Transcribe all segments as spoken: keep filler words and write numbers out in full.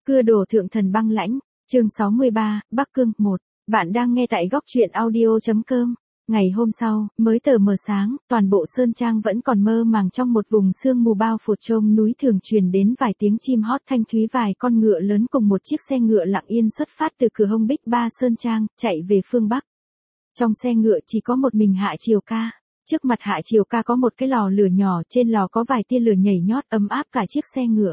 Cưa đổ thượng thần băng lãnh, chương sáu mươi ba, Bắc Cương, một. Bạn đang nghe tại góc truyện audio.com. Ngày hôm sau, mới tờ mờ sáng, toàn bộ Sơn Trang vẫn còn mơ màng trong một vùng sương mù bao phủ. Trông núi thường truyền đến vài tiếng chim hót thanh thúy, vài con ngựa lớn cùng một chiếc xe ngựa lặng yên xuất phát từ cửa hông Bích Ba Sơn Trang, chạy về phương Bắc. Trong xe ngựa chỉ có một mình Hạ Triều Ca. Trước mặt Hạ Triều Ca có một cái lò lửa nhỏ, trên lò có vài tia lửa nhảy nhót ấm áp cả chiếc xe ngựa.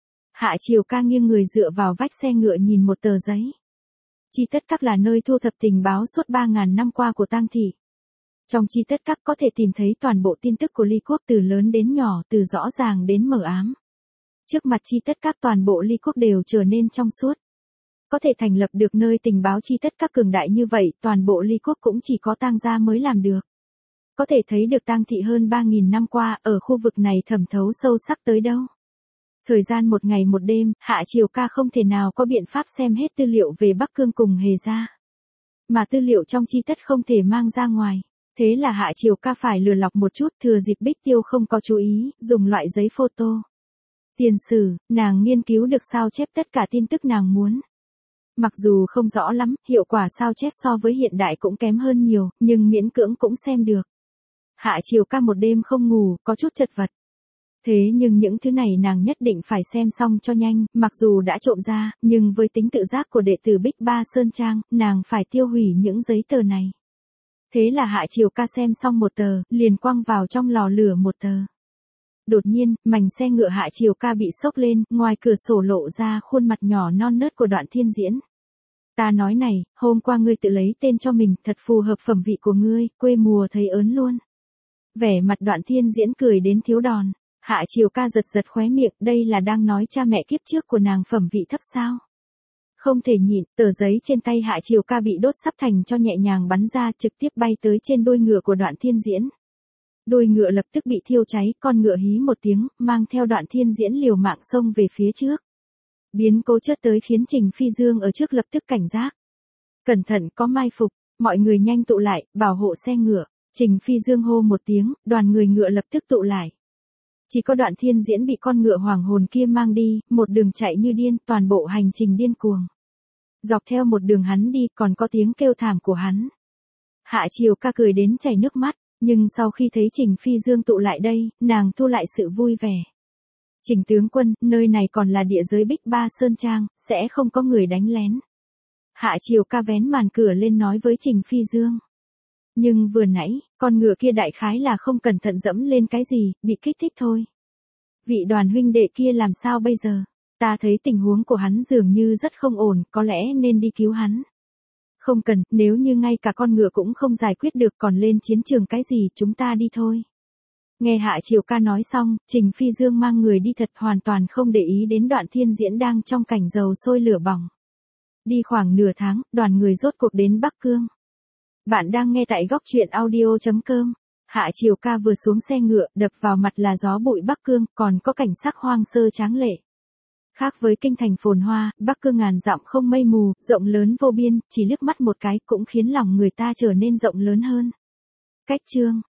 Hạ Triều Ca nghiêng người dựa vào vách xe ngựa nhìn một tờ giấy. Chi tất các là nơi thu thập tình báo suốt ba ngàn năm qua của Tang thị. Trong chi tất các có thể tìm thấy toàn bộ tin tức của Ly Quốc từ lớn đến nhỏ, từ rõ ràng đến mờ ám. Trước mặt chi tất các toàn bộ Ly Quốc đều trở nên trong suốt. Có thể thành lập được nơi tình báo chi tất các cường đại như vậy, toàn bộ Ly Quốc cũng chỉ có Tang gia mới làm được. Có thể thấy được Tang thị hơn ba nghìn năm qua ở khu vực này thẩm thấu sâu sắc tới đâu. Thời gian một ngày một đêm, Hạ Triều Ca không thể nào có biện pháp xem hết tư liệu về Bắc Cương cùng Hề gia. Mà tư liệu trong chi tất không thể mang ra ngoài. Thế là Hạ Triều Ca phải lừa lọc một chút, thừa dịp Bích Tiêu không có chú ý, dùng loại giấy photo. Tiền sử, nàng nghiên cứu được sao chép tất cả tin tức nàng muốn. Mặc dù không rõ lắm, hiệu quả sao chép so với hiện đại cũng kém hơn nhiều, nhưng miễn cưỡng cũng xem được. Hạ Triều Ca một đêm không ngủ, có chút chật vật. Thế nhưng những thứ này nàng nhất định phải xem xong cho nhanh, mặc dù đã trộm ra, nhưng với tính tự giác của đệ tử Bích Ba Sơn Trang, nàng phải tiêu hủy những giấy tờ này. Thế là Hạ Triều Ca xem xong một tờ, liền quăng vào trong lò lửa một tờ. Đột nhiên, mảnh xe ngựa Hạ Triều Ca bị sốc lên, ngoài cửa sổ lộ ra khuôn mặt nhỏ non nớt của Đoạn Thiên Diễn. Ta nói này, hôm qua ngươi tự lấy tên cho mình, thật phù hợp phẩm vị của ngươi, quê mùa thấy ớn luôn. Vẻ mặt Đoạn Thiên Diễn cười đến thiếu đòn. Hạ Triều Ca giật giật khóe miệng, đây là đang nói cha mẹ kiếp trước của nàng phẩm vị thấp sao? Không thể nhịn, tờ giấy trên tay Hạ Triều Ca bị đốt sắp thành cho nhẹ nhàng bắn ra, trực tiếp bay tới trên đuôi ngựa của Đoạn Thiên Diễn. Đuôi ngựa lập tức bị thiêu cháy, con ngựa hí một tiếng, mang theo Đoạn Thiên Diễn liều mạng xông về phía trước. Biến cố chớt tới khiến Trình Phi Dương ở trước lập tức cảnh giác. Cẩn thận, có mai phục, mọi người nhanh tụ lại, bảo hộ xe ngựa. Trình Phi Dương hô một tiếng, đoàn người ngựa lập tức tụ lại. Chỉ có Đoạn Thiên Diễn bị con ngựa hoàng hồn kia mang đi, một đường chạy như điên, toàn bộ hành trình điên cuồng. Dọc theo một đường hắn đi, còn có tiếng kêu thảm của hắn. Hạ Triều Ca cười đến chảy nước mắt, nhưng sau khi thấy Trình Phi Dương tụ lại đây, nàng thu lại sự vui vẻ. Trình tướng quân, nơi này còn là địa giới Bích Ba Sơn Trang, sẽ không có người đánh lén. Hạ Triều Ca vén màn cửa lên nói với Trình Phi Dương. Nhưng vừa nãy, con ngựa kia đại khái là không cẩn thận dẫm lên cái gì, bị kích thích thôi. Vị Đoàn huynh đệ kia làm sao bây giờ? Ta thấy tình huống của hắn dường như rất không ổn, có lẽ nên đi cứu hắn. Không cần, nếu như ngay cả con ngựa cũng không giải quyết được còn lên chiến trường cái gì, chúng ta đi thôi. Nghe Hạ Triều Ca nói xong, Trình Phi Dương mang người đi thật, hoàn toàn không để ý đến Đoạn Thiên Diễn đang trong cảnh dầu sôi lửa bỏng. Đi khoảng nửa tháng, đoàn người rốt cuộc đến Bắc Cương. Bạn đang nghe tại góc truyện audio.com. Hạ Triều Ca vừa xuống xe ngựa, đập vào mặt là gió bụi Bắc Cương, còn có cảnh sắc hoang sơ tráng lệ. Khác với kinh thành phồn hoa, Bắc Cương ngàn dặm không mây mù, rộng lớn vô biên, chỉ liếc mắt một cái cũng khiến lòng người ta trở nên rộng lớn hơn. Cách chương